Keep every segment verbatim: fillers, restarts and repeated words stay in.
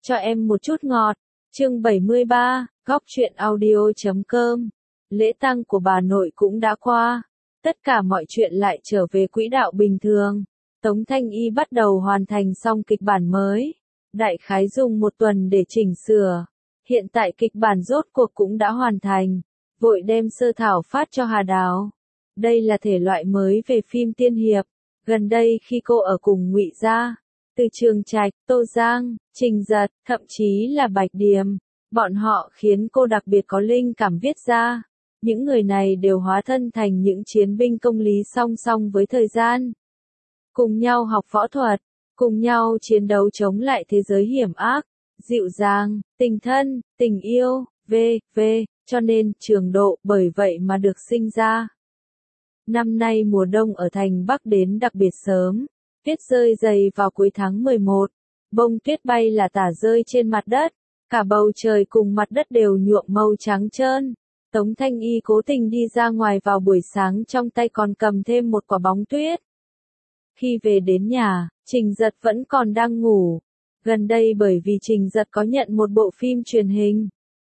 Cho em một chút ngọt. Chương bảy mươi ba, góc truyện audio chấm com. Lễ tang của bà nội cũng đã qua. Tất cả mọi chuyện lại trở về quỹ đạo bình thường. Tống Thanh Y bắt đầu hoàn thành xong kịch bản mới. Đại khái dùng một tuần để chỉnh sửa. Hiện tại kịch bản rốt cuộc cũng đã hoàn thành. Vội đem sơ thảo phát cho Hà Đào. Đây là thể loại mới về phim tiên hiệp. Gần đây khi cô ở cùng Ngụy Gia, Từ Trường Trạch, Tô Giang, Trình Giật, thậm chí là Bạch Điềm, bọn họ khiến cô đặc biệt có linh cảm viết ra. Những người này đều hóa thân thành những chiến binh công lý song song với thời gian. Cùng nhau học võ thuật, cùng nhau chiến đấu chống lại thế giới hiểm ác, dịu dàng, tình thân, tình yêu, v.v. Cho nên Trường Độ bởi vậy mà được sinh ra. Năm nay mùa đông ở thành Bắc đến đặc biệt sớm, tuyết rơi dày vào cuối tháng mười một, bông tuyết bay là tả rơi trên mặt đất, cả bầu trời cùng mặt đất đều nhuộm màu trắng trơn. Tống Thanh Y cố tình đi ra ngoài vào buổi sáng trong tay còn cầm thêm một quả bóng tuyết. Khi về đến nhà, Trình Giật vẫn còn đang ngủ. Gần đây bởi vì Trình Giật có nhận một bộ phim truyền hình.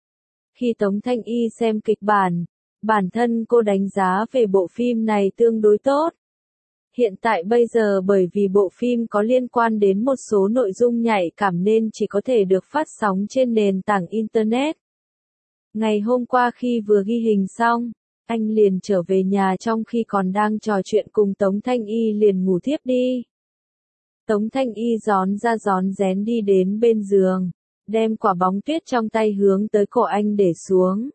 Khi Tống Thanh Y xem kịch bản, bản thân cô đánh giá về bộ phim này tương đối tốt. Hiện tại bây giờ bởi vì bộ phim có liên quan đến một số nội dung nhạy cảm nên chỉ có thể được phát sóng trên nền tảng Internet. Ngày hôm qua khi vừa ghi hình xong, anh liền trở về nhà trong khi còn đang trò chuyện cùng Tống Thanh Y liền ngủ thiếp đi. Tống Thanh Y gión ra gión rén đi đến bên giường, đem quả bóng tuyết trong tay hướng tới cổ anh để xuống.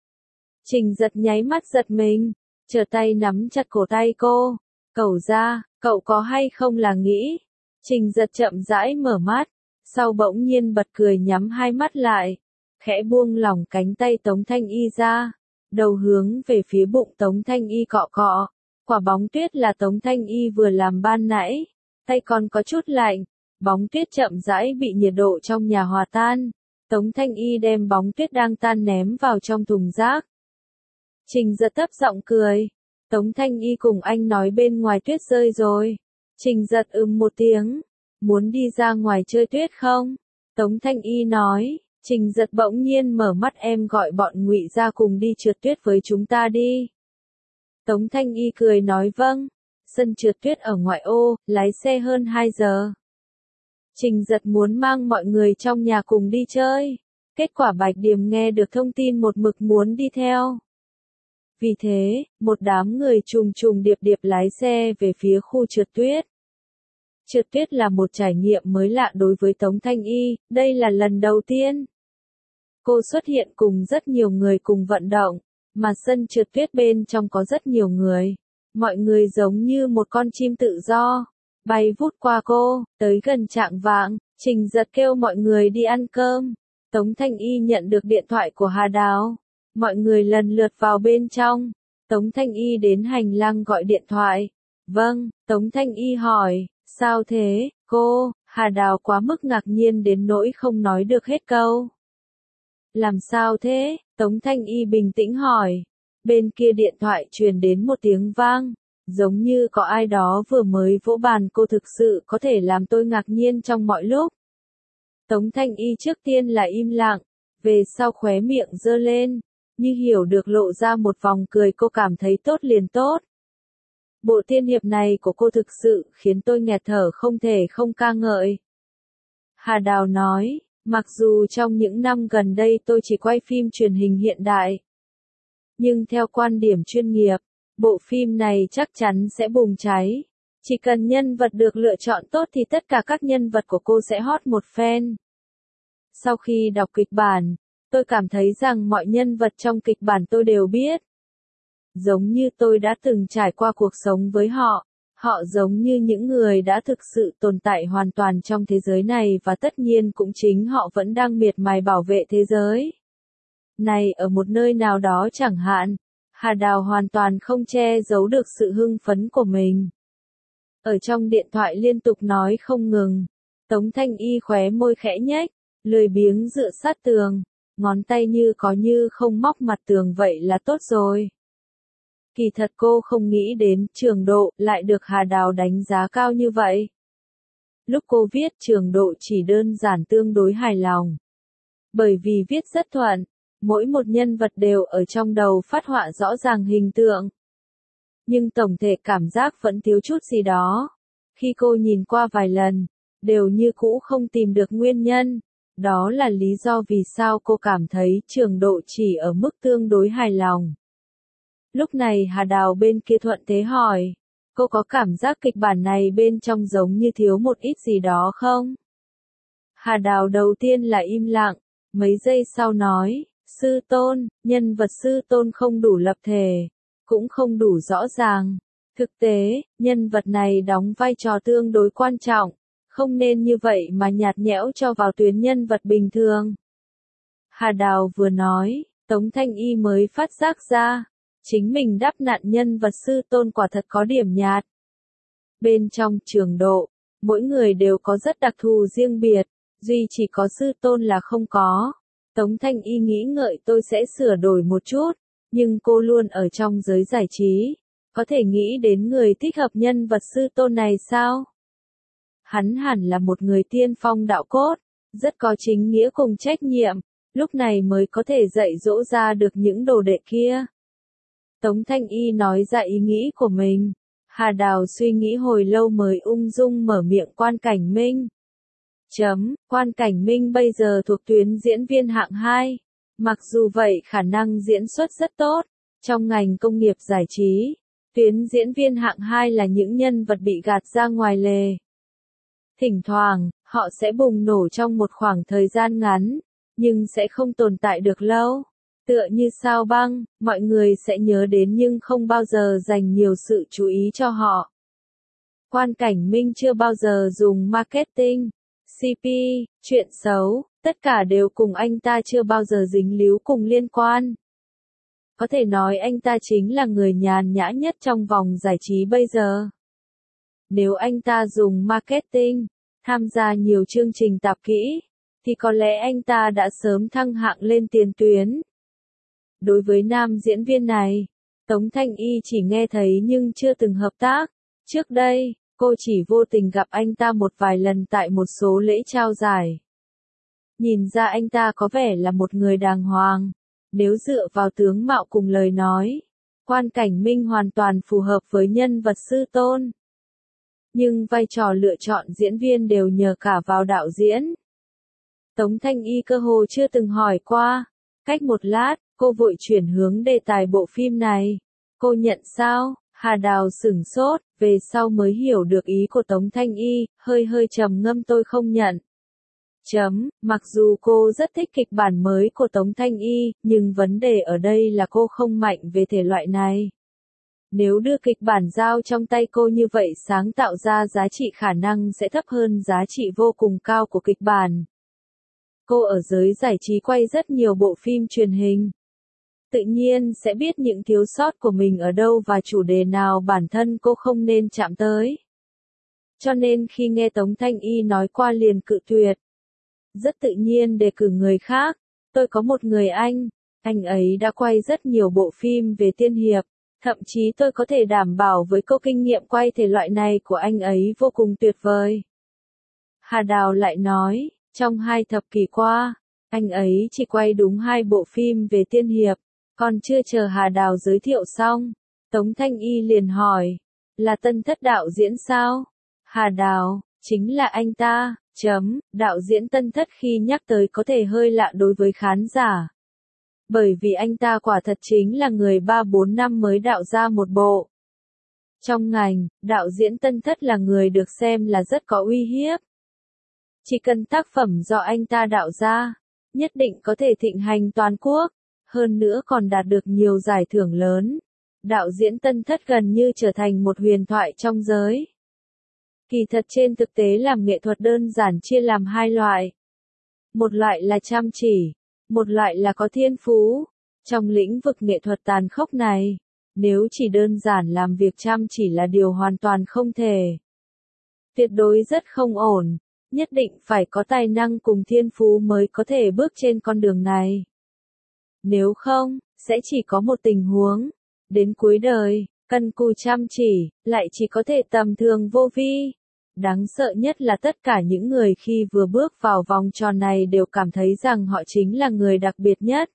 Trình Giật nháy mắt giật mình, trở tay nắm chặt cổ tay cô. Cậu ra, cậu có hay không là nghĩ? Trình Giật chậm rãi mở mắt, sau bỗng nhiên bật cười nhắm hai mắt lại, khẽ buông lỏng cánh tay Tống Thanh Y ra, đầu hướng về phía bụng Tống Thanh Y cọ cọ. Quả bóng tuyết là Tống Thanh Y vừa làm ban nãy, tay còn có chút lạnh, bóng tuyết chậm rãi bị nhiệt độ trong nhà hòa tan. Tống Thanh Y đem bóng tuyết đang tan ném vào trong thùng rác. Trình Giật thấp giọng cười. Tống Thanh Y cùng anh nói bên ngoài tuyết rơi rồi. Trình Giật ừm một tiếng. Muốn đi ra ngoài chơi tuyết không? Tống Thanh Y nói. Trình Giật bỗng nhiên mở mắt em gọi bọn Ngụy ra cùng đi trượt tuyết với chúng ta đi. Tống Thanh Y cười nói vâng. Sân trượt tuyết ở ngoại ô, lái xe hơn hai giờ. Trình Giật muốn mang mọi người trong nhà cùng đi chơi. Kết quả Bạch Điềm nghe được thông tin một mực muốn đi theo. Vì thế, một đám người trùng trùng điệp điệp lái xe về phía khu trượt tuyết. Trượt tuyết là một trải nghiệm mới lạ đối với Tống Thanh Y, đây là lần đầu tiên. Cô xuất hiện cùng rất nhiều người cùng vận động, mà sân trượt tuyết bên trong có rất nhiều người. Mọi người giống như một con chim tự do, bay vút qua cô, tới gần chạng vạng, Trình Giật kêu mọi người đi ăn cơm. Tống Thanh Y nhận được điện thoại của Hà Đào. Mọi người lần lượt vào bên trong. Tống Thanh Y đến hành lang gọi điện thoại. Vâng, Tống Thanh Y hỏi, sao thế, cô? Hà Đào quá mức ngạc nhiên đến nỗi không nói được hết câu. Làm sao thế? Tống Thanh Y bình tĩnh hỏi. Bên kia điện thoại truyền đến một tiếng vang, giống như có ai đó vừa mới vỗ bàn. Cô thực sự có thể làm tôi ngạc nhiên trong mọi lúc. Tống Thanh Y trước tiên là im lặng, về sau khóe miệng giơ lên. Như hiểu được lộ ra một vòng cười, cô cảm thấy tốt liền tốt. Bộ tiên hiệp này của cô thực sự khiến tôi nghẹt thở không thể không ca ngợi. Hà Đào nói, mặc dù trong những năm gần đây tôi chỉ quay phim truyền hình hiện đại. Nhưng theo quan điểm chuyên nghiệp, bộ phim này chắc chắn sẽ bùng cháy. Chỉ cần nhân vật được lựa chọn tốt thì tất cả các nhân vật của cô sẽ hot một phen. Sau khi đọc kịch bản, tôi cảm thấy rằng mọi nhân vật trong kịch bản tôi đều biết. Giống như tôi đã từng trải qua cuộc sống với họ, họ giống như những người đã thực sự tồn tại hoàn toàn trong thế giới này và tất nhiên cũng chính họ vẫn đang miệt mài bảo vệ thế giới này ở một nơi nào đó chẳng hạn. Hà Đào hoàn toàn không che giấu được sự hưng phấn của mình. Ở trong điện thoại liên tục nói không ngừng. Tống Thanh Y khóe môi khẽ nhếch, lười biếng dựa sát tường. Ngón tay như có như không móc mặt tường vậy là tốt rồi. Kỳ thật cô không nghĩ đến Trường Độ lại được Hà Đào đánh giá cao như vậy. Lúc cô viết Trường Độ chỉ đơn giản tương đối hài lòng. Bởi vì viết rất thuận, mỗi một nhân vật đều ở trong đầu phát họa rõ ràng hình tượng. Nhưng tổng thể cảm giác vẫn thiếu chút gì đó. Khi cô nhìn qua vài lần, đều như cũ không tìm được nguyên nhân. Đó là lý do vì sao cô cảm thấy Trường Độ chỉ ở mức tương đối hài lòng. Lúc này Hà Đào bên kia thuận thế hỏi, cô có cảm giác kịch bản này bên trong giống như thiếu một ít gì đó không? Hà Đào đầu tiên là im lặng, mấy giây sau nói, sư tôn, nhân vật sư tôn không đủ lập thể, cũng không đủ rõ ràng. Thực tế, nhân vật này đóng vai trò tương đối quan trọng, không nên như vậy mà nhạt nhẽo cho vào tuyến nhân vật bình thường. Hà Đào vừa nói, Tống Thanh Y mới phát giác ra, chính mình đắp nặn nhân vật sư tôn quả thật có điểm nhạt. Bên trong Trường Độ, mỗi người đều có rất đặc thù riêng biệt, duy chỉ có sư tôn là không có. Tống Thanh Y nghĩ ngợi tôi sẽ sửa đổi một chút, nhưng cô luôn ở trong giới giải trí, có thể nghĩ đến người thích hợp nhân vật sư tôn này sao? Hắn hẳn là một người tiên phong đạo cốt, rất có chính nghĩa cùng trách nhiệm, lúc này mới có thể dạy dỗ ra được những đồ đệ kia. Tống Thanh Y nói ra ý nghĩ của mình. Hà Đào suy nghĩ hồi lâu mới ung dung mở miệng Quan Cảnh Minh. Chấm, Quan Cảnh Minh bây giờ thuộc tuyến diễn viên hạng hai. Mặc dù vậy khả năng diễn xuất rất tốt. Trong ngành công nghiệp giải trí, tuyến diễn viên hạng hai là những nhân vật bị gạt ra ngoài lề. Thỉnh thoảng, họ sẽ bùng nổ trong một khoảng thời gian ngắn, nhưng sẽ không tồn tại được lâu. Tựa như Sao Băng, mọi người sẽ nhớ đến nhưng không bao giờ dành nhiều sự chú ý cho họ. Quan Cảnh Minh chưa bao giờ dùng marketing, xê pê, chuyện xấu, tất cả đều cùng anh ta chưa bao giờ dính líu cùng liên quan. Có thể nói anh ta chính là người nhàn nhã nhất trong vòng giải trí bây giờ. Nếu anh ta dùng marketing, tham gia nhiều chương trình tạp kỹ, thì có lẽ anh ta đã sớm thăng hạng lên tiền tuyến. Đối với nam diễn viên này, Tống Thanh Y chỉ nghe thấy nhưng chưa từng hợp tác. Trước đây, cô chỉ vô tình gặp anh ta một vài lần tại một số lễ trao giải. Nhìn ra anh ta có vẻ là một người đàng hoàng. Nếu dựa vào tướng mạo cùng lời nói, Quan Cảnh Minh hoàn toàn phù hợp với nhân vật sư tôn. Nhưng vai trò lựa chọn diễn viên đều nhờ cả vào đạo diễn. Tống Thanh Y cơ hồ chưa từng hỏi qua. Cách một lát, cô vội chuyển hướng đề tài bộ phim này. Cô nhận sao? Hà Đào sửng sốt, về sau mới hiểu được ý của Tống Thanh Y, hơi hơi trầm ngâm tôi không nhận. Chấm, mặc dù cô rất thích kịch bản mới của Tống Thanh Y, nhưng vấn đề ở đây là cô không mạnh về thể loại này. Nếu đưa kịch bản giao trong tay cô như vậy sáng tạo ra giá trị khả năng sẽ thấp hơn giá trị vô cùng cao của kịch bản. Cô ở giới giải trí quay rất nhiều bộ phim truyền hình. Tự nhiên sẽ biết những thiếu sót của mình ở đâu và chủ đề nào bản thân cô không nên chạm tới. Cho nên khi nghe Tống Thanh Y nói qua liền cự tuyệt. Rất tự nhiên đề cử người khác. Tôi có một người anh, anh ấy đã quay rất nhiều bộ phim về tiên hiệp. Thậm chí tôi có thể đảm bảo với cô kinh nghiệm quay thể loại này của anh ấy vô cùng tuyệt vời. Hà Đào lại nói, trong hai thập kỷ qua, anh ấy chỉ quay đúng hai bộ phim về tiên hiệp. Còn chưa chờ Hà Đào giới thiệu xong, Tống Thanh Y liền hỏi, là Tân Thất đạo diễn sao? Hà Đào, chính là anh ta, chấm, đạo diễn Tân Thất khi nhắc tới có thể hơi lạ đối với khán giả. Bởi vì anh ta quả thật chính là người ba bốn năm mới đạo ra một bộ. Trong ngành, đạo diễn Tân Thất là người được xem là rất có uy hiếp. Chỉ cần tác phẩm do anh ta đạo ra, nhất định có thể thịnh hành toàn quốc, hơn nữa còn đạt được nhiều giải thưởng lớn. Đạo diễn Tân Thất gần như trở thành một huyền thoại trong giới. Kỳ thật trên thực tế làm nghệ thuật đơn giản chia làm hai loại. Một loại là chăm chỉ, một loại là có thiên phú. Trong lĩnh vực nghệ thuật tàn khốc này, nếu chỉ đơn giản làm việc chăm chỉ là điều hoàn toàn không thể. Tuyệt đối rất không ổn, nhất định phải có tài năng cùng thiên phú mới có thể bước trên con đường này. Nếu không, sẽ chỉ có một tình huống, đến cuối đời, cần cù chăm chỉ, lại chỉ có thể tầm thường vô vi. Đáng sợ nhất là tất cả những người khi vừa bước vào vòng tròn này đều cảm thấy rằng họ chính là người đặc biệt nhất.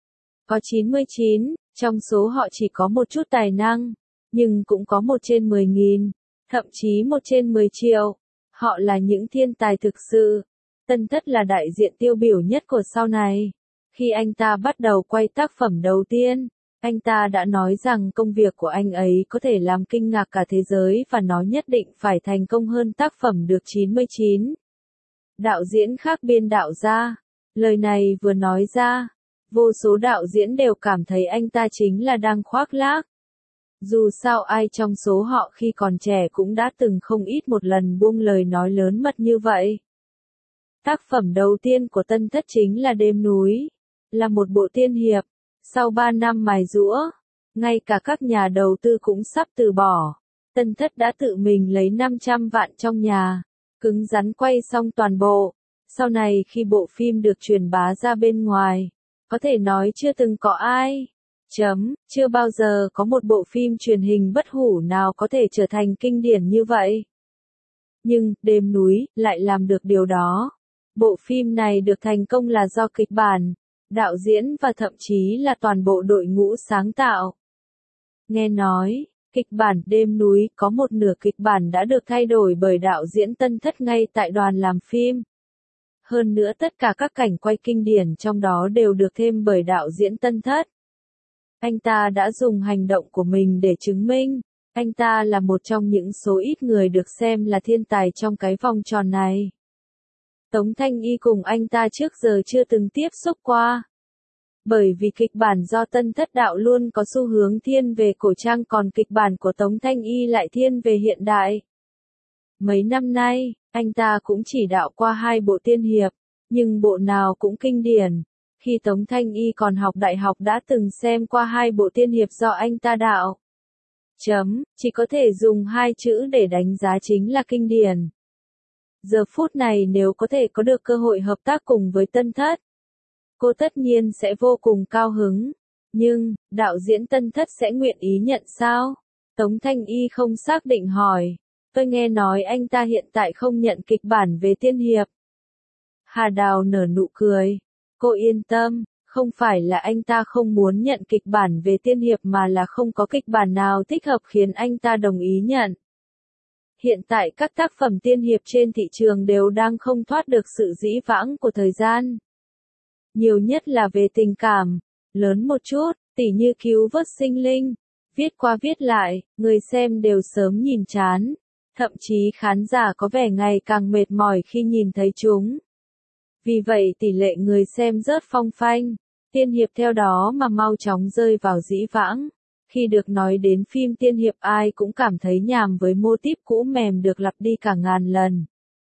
Có chín mươi chín, trong số họ chỉ có một chút tài năng, nhưng cũng có một trên mười nghìn, thậm chí một trên mười triệu. Họ là những thiên tài thực sự. Tân Thất là đại diện tiêu biểu nhất của sau này. Khi anh ta bắt đầu quay tác phẩm đầu tiên, anh ta đã nói rằng công việc của anh ấy có thể làm kinh ngạc cả thế giới và nó nhất định phải thành công hơn tác phẩm được chín mươi chín. Đạo diễn khác biên đạo ra. Lời này vừa nói ra, vô số đạo diễn đều cảm thấy anh ta chính là đang khoác lác. Dù sao ai trong số họ khi còn trẻ cũng đã từng không ít một lần buông lời nói lớn mật như vậy. Tác phẩm đầu tiên của Tân Thất chính là Đêm núi, là một bộ tiên hiệp. Sau ba năm mài giũa, ngay cả các nhà đầu tư cũng sắp từ bỏ. Tân Thất đã tự mình lấy năm trăm vạn trong nhà, cứng rắn quay xong toàn bộ. Sau này khi bộ phim được truyền bá ra bên ngoài, có thể nói chưa từng có ai. Chấm, chưa bao giờ có một bộ phim truyền hình bất hủ nào có thể trở thành kinh điển như vậy. Nhưng, Đêm núi, lại làm được điều đó. Bộ phim này được thành công là do kịch bản, đạo diễn và thậm chí là toàn bộ đội ngũ sáng tạo. Nghe nói, kịch bản Đêm núi có một nửa kịch bản đã được thay đổi bởi đạo diễn Tân Thất ngay tại đoàn làm phim. Hơn nữa tất cả các cảnh quay kinh điển trong đó đều được thêm bởi đạo diễn Tân Thất. Anh ta đã dùng hành động của mình để chứng minh, anh ta là một trong những số ít người được xem là thiên tài trong cái vòng tròn này. Tống Thanh Y cùng anh ta trước giờ chưa từng tiếp xúc qua. Bởi vì kịch bản do Tân Thất đạo luôn có xu hướng thiên về cổ trang, còn kịch bản của Tống Thanh Y lại thiên về hiện đại. Mấy năm nay, anh ta cũng chỉ đạo qua hai bộ tiên hiệp, nhưng bộ nào cũng kinh điển. Khi Tống Thanh Y còn học đại học đã từng xem qua hai bộ tiên hiệp do anh ta đạo. Chấm, chỉ có thể dùng hai chữ để đánh giá chính là kinh điển. Giờ phút này nếu có thể có được cơ hội hợp tác cùng với Tân Thất, cô tất nhiên sẽ vô cùng cao hứng. Nhưng, đạo diễn Tân Thất sẽ nguyện ý nhận sao? Tống Thanh Y không xác định hỏi. Tôi nghe nói anh ta hiện tại không nhận kịch bản về tiên hiệp. Hà Đào nở nụ cười. Cô yên tâm, không phải là anh ta không muốn nhận kịch bản về tiên hiệp mà là không có kịch bản nào thích hợp khiến anh ta đồng ý nhận. Hiện tại các tác phẩm tiên hiệp trên thị trường đều đang không thoát được sự dĩ vãng của thời gian. Nhiều nhất là về tình cảm, lớn một chút, tỉ như Cứu vớt sinh linh, viết qua viết lại, người xem đều sớm nhìn chán. Thậm chí khán giả có vẻ ngày càng mệt mỏi khi nhìn thấy chúng. Vì vậy tỷ lệ người xem rớt phong phanh, tiên hiệp theo đó mà mau chóng rơi vào dĩ vãng. Khi được nói đến phim tiên hiệp ai cũng cảm thấy nhàm với mô típ cũ mềm được lặp đi cả ngàn lần.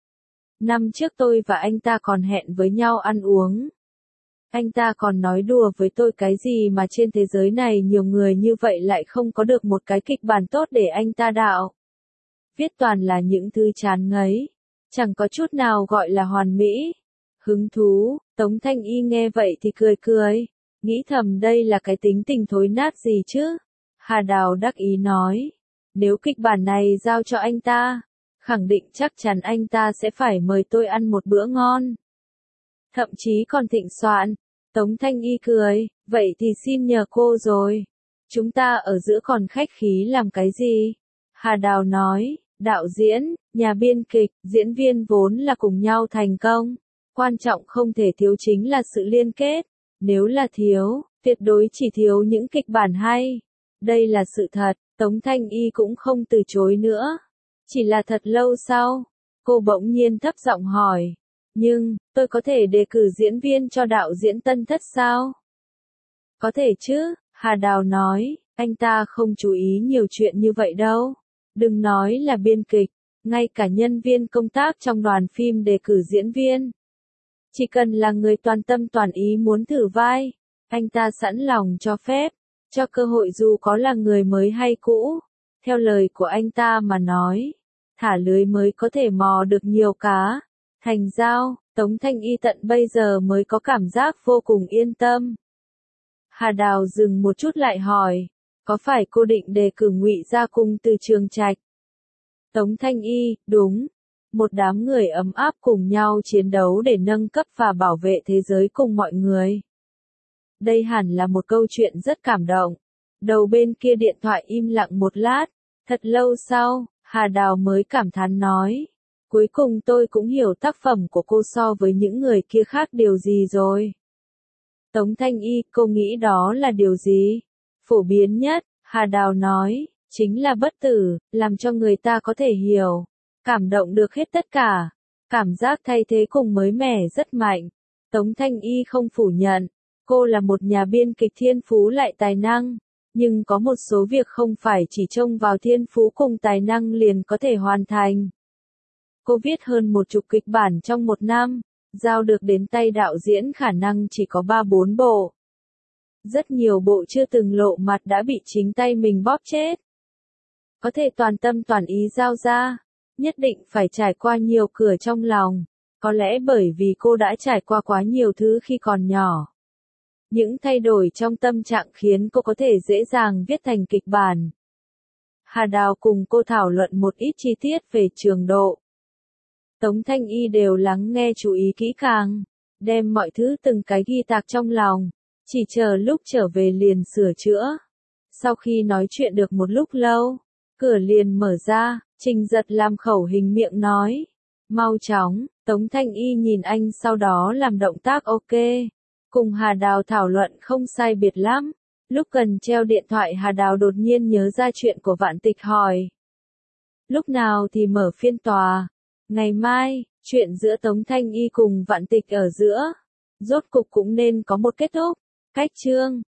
Năm trước tôi và anh ta còn hẹn với nhau ăn uống. Anh ta còn nói đùa với tôi cái gì mà trên thế giới này nhiều người như vậy lại không có được một cái kịch bản tốt để anh ta đạo. Viết toàn là những thứ chán ngấy, chẳng có chút nào gọi là hoàn mỹ. Hứng thú, Tống Thanh Y nghe vậy thì cười cười, nghĩ thầm đây là cái tính tình thối nát gì chứ. Hà Đào đắc ý nói, nếu kịch bản này giao cho anh ta, khẳng định chắc chắn anh ta sẽ phải mời tôi ăn một bữa ngon. Thậm chí còn thịnh soạn. Tống Thanh Y cười, vậy thì xin nhờ cô rồi. Chúng ta ở giữa còn khách khí làm cái gì? Hà Đào nói, đạo diễn, nhà biên kịch, diễn viên vốn là cùng nhau thành công. Quan trọng không thể thiếu chính là sự liên kết. Nếu là thiếu, tuyệt đối chỉ thiếu những kịch bản hay. Đây là sự thật, Tống Thanh Y cũng không từ chối nữa. Chỉ là thật lâu sau, cô bỗng nhiên thấp giọng hỏi. Nhưng, tôi có thể đề cử diễn viên cho đạo diễn Tân Thất sao? Có thể chứ, Hà Đào nói, anh ta không chú ý nhiều chuyện như vậy đâu. Đừng nói là biên kịch, ngay cả nhân viên công tác trong đoàn phim đề cử diễn viên. Chỉ cần là người toàn tâm toàn ý muốn thử vai, anh ta sẵn lòng cho phép, cho cơ hội dù có là người mới hay cũ. Theo lời của anh ta mà nói, thả lưới mới có thể mò được nhiều cá. Thành giao, Tống Thanh Y tận bây giờ mới có cảm giác vô cùng yên tâm. Hà Đào dừng một chút lại hỏi, có phải cô định đề cử Ngụy Gia Cung từ Trường Trạch? Tống Thanh Y, đúng, một đám người ấm áp cùng nhau chiến đấu để nâng cấp và bảo vệ thế giới cùng mọi người. Đây hẳn là một câu chuyện rất cảm động. Đầu bên kia điện thoại im lặng một lát, thật lâu sau, Hà Đào mới cảm thán nói. Cuối cùng tôi cũng hiểu tác phẩm của cô so với những người kia khác điều gì rồi. Tống Thanh Y, cô nghĩ đó là điều gì? Phổ biến nhất, Hà Đào nói, chính là bất tử, làm cho người ta có thể hiểu, cảm động được hết tất cả. Cảm giác thay thế cùng mới mẻ rất mạnh. Tống Thanh Y không phủ nhận, cô là một nhà biên kịch thiên phú lại tài năng, nhưng có một số việc không phải chỉ trông vào thiên phú cùng tài năng liền có thể hoàn thành. Cô viết hơn một chục kịch bản trong một năm, giao được đến tay đạo diễn khả năng chỉ có ba bốn bộ. Rất nhiều bộ chưa từng lộ mặt đã bị chính tay mình bóp chết. Có thể toàn tâm toàn ý giao ra, nhất định phải trải qua nhiều cửa trong lòng, có lẽ bởi vì cô đã trải qua quá nhiều thứ khi còn nhỏ. Những thay đổi trong tâm trạng khiến cô có thể dễ dàng viết thành kịch bản. Hà Đào cùng cô thảo luận một ít chi tiết về trường độ. Tống Thanh Y đều lắng nghe chú ý kỹ càng, đem mọi thứ từng cái ghi tạc trong lòng, chỉ chờ lúc trở về liền sửa chữa. Sau khi nói chuyện được một lúc lâu, cửa liền mở ra, Trình Giật làm khẩu hình miệng nói. Mau chóng, Tống Thanh Y nhìn anh sau đó làm động tác ok. Cùng Hà Đào thảo luận không sai biệt lắm. Lúc cần treo điện thoại Hà Đào đột nhiên nhớ ra chuyện của Vạn Tịch hỏi. Lúc nào thì mở phiên tòa? Ngày mai, chuyện giữa Tống Thanh Y cùng Vạn Tịch ở giữa. Rốt cục cũng nên có một kết thúc. Cách chương